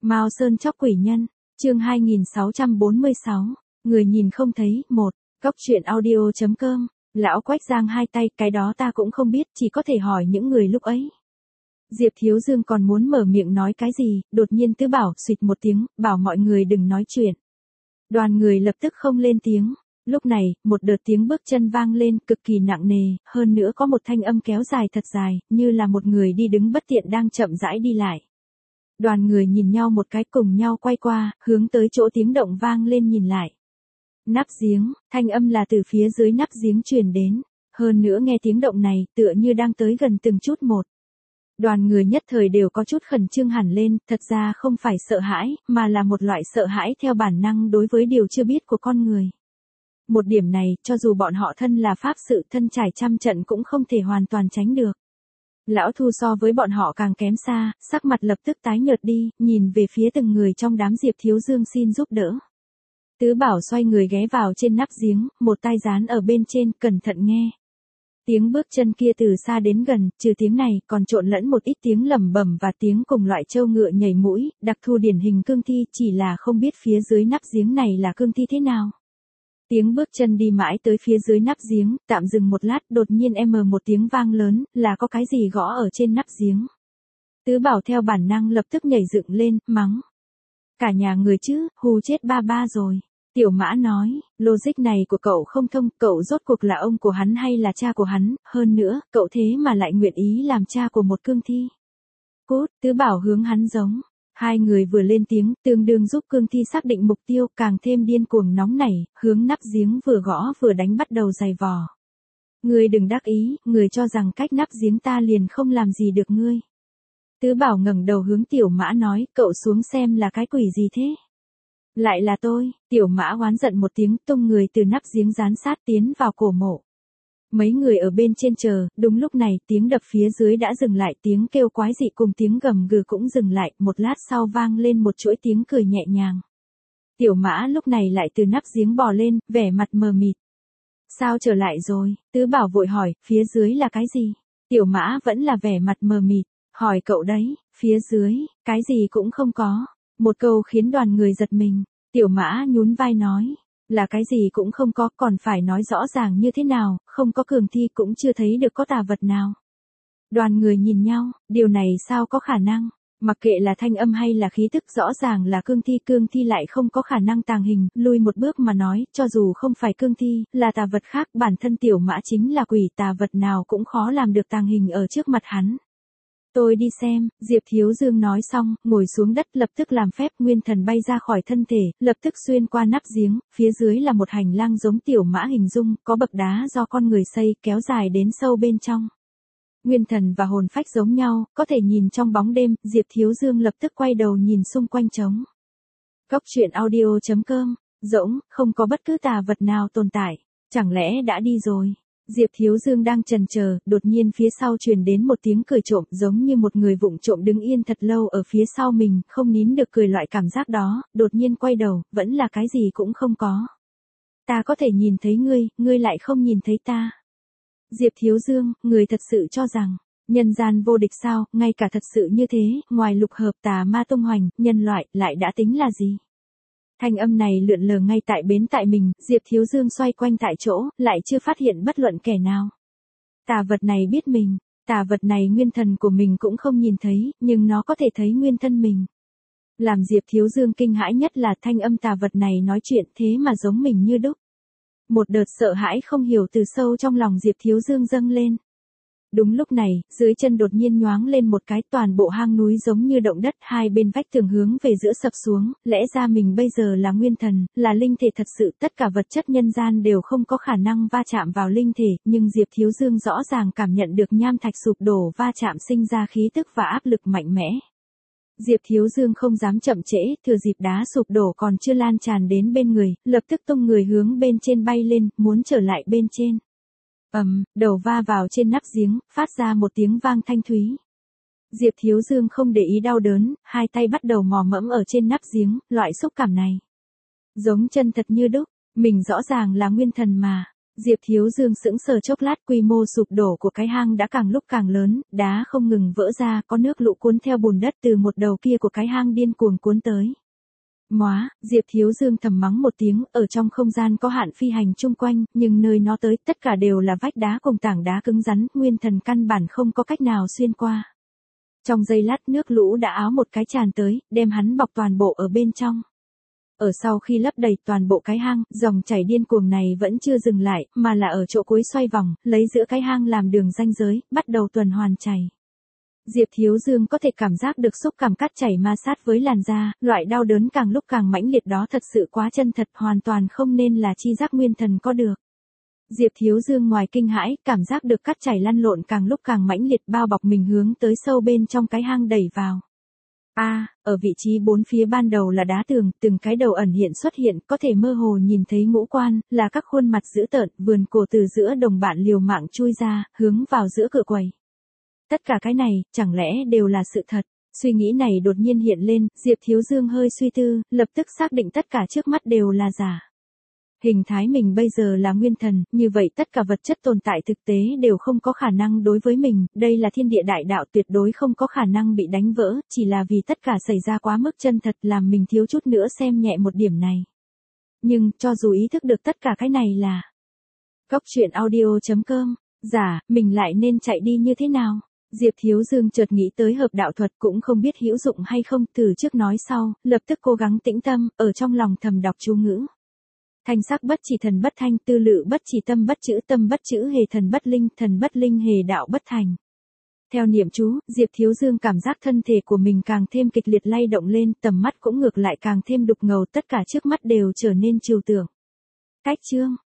Mao Sơn chóc quỷ nhân, chương 2646, người nhìn không thấy, 1, Cóc truyện audio.com, lão Quách giang hai tay, cái đó ta cũng không biết, chỉ có thể hỏi những người lúc ấy. Diệp Thiếu Dương còn muốn mở miệng nói cái gì, đột nhiên Tứ Bảo xụt một tiếng, bảo mọi người đừng nói chuyện. Đoàn người lập tức không lên tiếng. Lúc này, một đợt tiếng bước chân vang lên, cực kỳ nặng nề, hơn nữa có một thanh âm kéo dài thật dài, như là một người đi đứng bất tiện đang chậm rãi đi lại. Đoàn người nhìn nhau một cái, cùng nhau quay qua, hướng tới chỗ tiếng động vang lên nhìn lại. Nắp giếng, thanh âm là từ phía dưới nắp giếng truyền đến, hơn nữa nghe tiếng động này, tựa như đang tới gần từng chút một. Đoàn người nhất thời đều có chút khẩn trương hẳn lên, thật ra không phải sợ hãi, mà là một loại sợ hãi theo bản năng đối với điều chưa biết của con người. Một điểm này, cho dù bọn họ thân là pháp sự thân trải trăm trận cũng không thể hoàn toàn tránh được. Lão Thu so với bọn họ càng kém xa, sắc mặt lập tức tái nhợt đi, nhìn về phía từng người trong đám Diệp Thiếu Dương xin giúp đỡ. Tứ Bảo xoay người ghé vào trên nắp giếng, một tay dán ở bên trên, cẩn thận nghe. Tiếng bước chân kia từ xa đến gần, trừ tiếng này, còn trộn lẫn một ít tiếng lẩm bẩm và tiếng cùng loại trâu ngựa nhảy mũi, đặc thù điển hình cương thi, chỉ là không biết phía dưới nắp giếng này là cương thi thế nào. Tiếng bước chân đi mãi tới phía dưới nắp giếng, tạm dừng một lát, đột nhiên một tiếng vang lớn, là có cái gì gõ ở trên nắp giếng. Tứ Bảo theo bản năng lập tức nhảy dựng lên, mắng. Cả nhà người chứ, hù chết ba ba rồi. Tiểu Mã nói, logic này của cậu không thông, cậu rốt cuộc là ông của hắn hay là cha của hắn, hơn nữa, cậu thế mà lại nguyện ý làm cha của một cương thi. Cút, Tứ Bảo hướng hắn giống. Hai người vừa lên tiếng, tương đương giúp cương thi xác định mục tiêu, càng thêm điên cuồng nóng nảy, hướng nắp giếng vừa gõ vừa đánh bắt đầu giày vò. Ngươi đừng đắc ý, người cho rằng cách nắp giếng ta liền không làm gì được ngươi. Tứ Bảo ngẩng đầu hướng Tiểu Mã nói, cậu xuống xem là cái quỷ gì thế? Lại là tôi, Tiểu Mã oán giận một tiếng, tung người từ nắp giếng dán sát tiến vào cổ mộ. Mấy người ở bên trên chờ, đúng lúc này tiếng đập phía dưới đã dừng lại, tiếng kêu quái dị cùng tiếng gầm gừ cũng dừng lại, một lát sau vang lên một chuỗi tiếng cười nhẹ nhàng. Tiểu Mã lúc này lại từ nắp giếng bò lên, vẻ mặt mờ mịt. Sao trở lại rồi? Tứ Bảo vội hỏi, phía dưới là cái gì? Tiểu Mã vẫn là vẻ mặt mờ mịt, hỏi cậu đấy, phía dưới, cái gì cũng không có. Một câu khiến đoàn người giật mình, Tiểu Mã nhún vai nói. Là cái gì cũng không có, còn phải nói rõ ràng như thế nào, không có cường thi cũng chưa thấy được có tà vật nào. Đoàn người nhìn nhau, điều này sao có khả năng, mặc kệ là thanh âm hay là khí tức, rõ ràng là cương thi lại không có khả năng tàng hình, lui một bước mà nói, cho dù không phải cương thi, là tà vật khác, bản thân Tiểu Mã chính là quỷ, tà vật nào cũng khó làm được tàng hình ở trước mặt hắn. Tôi đi xem, Diệp Thiếu Dương nói xong, ngồi xuống đất lập tức làm phép, nguyên thần bay ra khỏi thân thể, lập tức xuyên qua nắp giếng, phía dưới là một hành lang giống Tiểu Mã hình dung, có bậc đá do con người xây, kéo dài đến sâu bên trong. Nguyên thần và hồn phách giống nhau, có thể nhìn trong bóng đêm, Diệp Thiếu Dương lập tức quay đầu nhìn xung quanh trống. Cóc truyện audio.com, rỗng, không có bất cứ tà vật nào tồn tại, chẳng lẽ đã đi rồi? Diệp Thiếu Dương đang chần chờ, đột nhiên phía sau truyền đến một tiếng cười trộm, giống như một người vụng trộm đứng yên thật lâu ở phía sau mình, không nín được cười loại cảm giác đó, đột nhiên quay đầu, vẫn là cái gì cũng không có. Ta có thể nhìn thấy ngươi lại không nhìn thấy ta. Diệp Thiếu Dương, người thật sự cho rằng, nhân gian vô địch sao, ngay cả thật sự như thế, ngoài lục hợp tà ma tung hoành, nhân loại, lại đã tính là gì? Thanh âm này lượn lờ ngay tại bến tại mình, Diệp Thiếu Dương xoay quanh tại chỗ, lại chưa phát hiện bất luận kẻ nào. Tà vật này biết mình, tà vật này nguyên thần của mình cũng không nhìn thấy, nhưng nó có thể thấy nguyên thân mình. Làm Diệp Thiếu Dương kinh hãi nhất là thanh âm tà vật này nói chuyện thế mà giống mình như đúc. Một đợt sợ hãi không hiểu từ sâu trong lòng Diệp Thiếu Dương dâng lên. Đúng lúc này, dưới chân đột nhiên nhoáng lên một cái, toàn bộ hang núi giống như động đất, hai bên vách tường hướng về giữa sập xuống, lẽ ra mình bây giờ là nguyên thần, là linh thể thật sự, tất cả vật chất nhân gian đều không có khả năng va chạm vào linh thể, nhưng Diệp Thiếu Dương rõ ràng cảm nhận được nham thạch sụp đổ va chạm sinh ra khí tức và áp lực mạnh mẽ. Diệp Thiếu Dương không dám chậm trễ, thừa dịp đá sụp đổ còn chưa lan tràn đến bên người, lập tức tung người hướng bên trên bay lên, muốn trở lại bên trên. Đầu va vào trên nắp giếng, phát ra một tiếng vang thanh thúy. Diệp Thiếu Dương không để ý đau đớn, hai tay bắt đầu mò mẫm ở trên nắp giếng, loại xúc cảm này giống chân thật như đúc, mình rõ ràng là nguyên thần mà. Diệp Thiếu Dương sững sờ chốc lát, quy mô sụp đổ của cái hang đã càng lúc càng lớn, đá không ngừng vỡ ra, có nước lũ cuốn theo bùn đất từ một đầu kia của cái hang điên cuồng cuốn tới. Móa, Diệp Thiếu Dương thầm mắng một tiếng, ở trong không gian có hạn phi hành chung quanh, nhưng nơi nó tới tất cả đều là vách đá cùng tảng đá cứng rắn, nguyên thần căn bản không có cách nào xuyên qua. Trong giây lát nước lũ đã áo một cái tràn tới, đem hắn bọc toàn bộ ở bên trong. Ở sau khi lấp đầy toàn bộ cái hang, dòng chảy điên cuồng này vẫn chưa dừng lại, mà là ở chỗ cuối xoay vòng, lấy giữa cái hang làm đường ranh giới, bắt đầu tuần hoàn chảy. Diệp Thiếu Dương có thể cảm giác được xúc cảm cắt chảy ma sát với làn da, loại đau đớn càng lúc càng mãnh liệt đó thật sự quá chân thật, hoàn toàn không nên là chi giác nguyên thần có được. Diệp Thiếu Dương ngoài kinh hãi, cảm giác được cắt chảy lăn lộn càng lúc càng mãnh liệt, bao bọc mình hướng tới sâu bên trong cái hang đẩy vào. Ở vị trí bốn phía ban đầu là đá tường, từng cái đầu ẩn hiện xuất hiện, có thể mơ hồ nhìn thấy ngũ quan, là các khuôn mặt dữ tợn, vườn cổ từ giữa đồng bạn liều mạng chui ra, hướng vào giữa cửa quầy. Tất cả cái này, chẳng lẽ đều là sự thật? Suy nghĩ này đột nhiên hiện lên, Diệp Thiếu Dương hơi suy tư, lập tức xác định tất cả trước mắt đều là giả. Hình thái mình bây giờ là nguyên thần, như vậy tất cả vật chất tồn tại thực tế đều không có khả năng đối với mình, đây là thiên địa đại đạo tuyệt đối không có khả năng bị đánh vỡ, chỉ là vì tất cả xảy ra quá mức chân thật làm mình thiếu chút nữa xem nhẹ một điểm này. Nhưng, cho dù ý thức được tất cả cái này là Cốc truyện audio.com, giả, mình lại nên chạy đi như thế nào? Diệp Thiếu Dương chợt nghĩ tới hợp đạo thuật cũng không biết hữu dụng hay không, từ trước nói sau, lập tức cố gắng tĩnh tâm, ở trong lòng thầm đọc chú ngữ. Thanh sắc bất chỉ thần bất thanh, tư lự bất chỉ tâm bất chữ hề thần bất linh hề đạo bất thành. Theo niệm chú, Diệp Thiếu Dương cảm giác thân thể của mình càng thêm kịch liệt lay động lên, tầm mắt cũng ngược lại càng thêm đục ngầu, tất cả trước mắt đều trở nên trừu tượng. Cách chương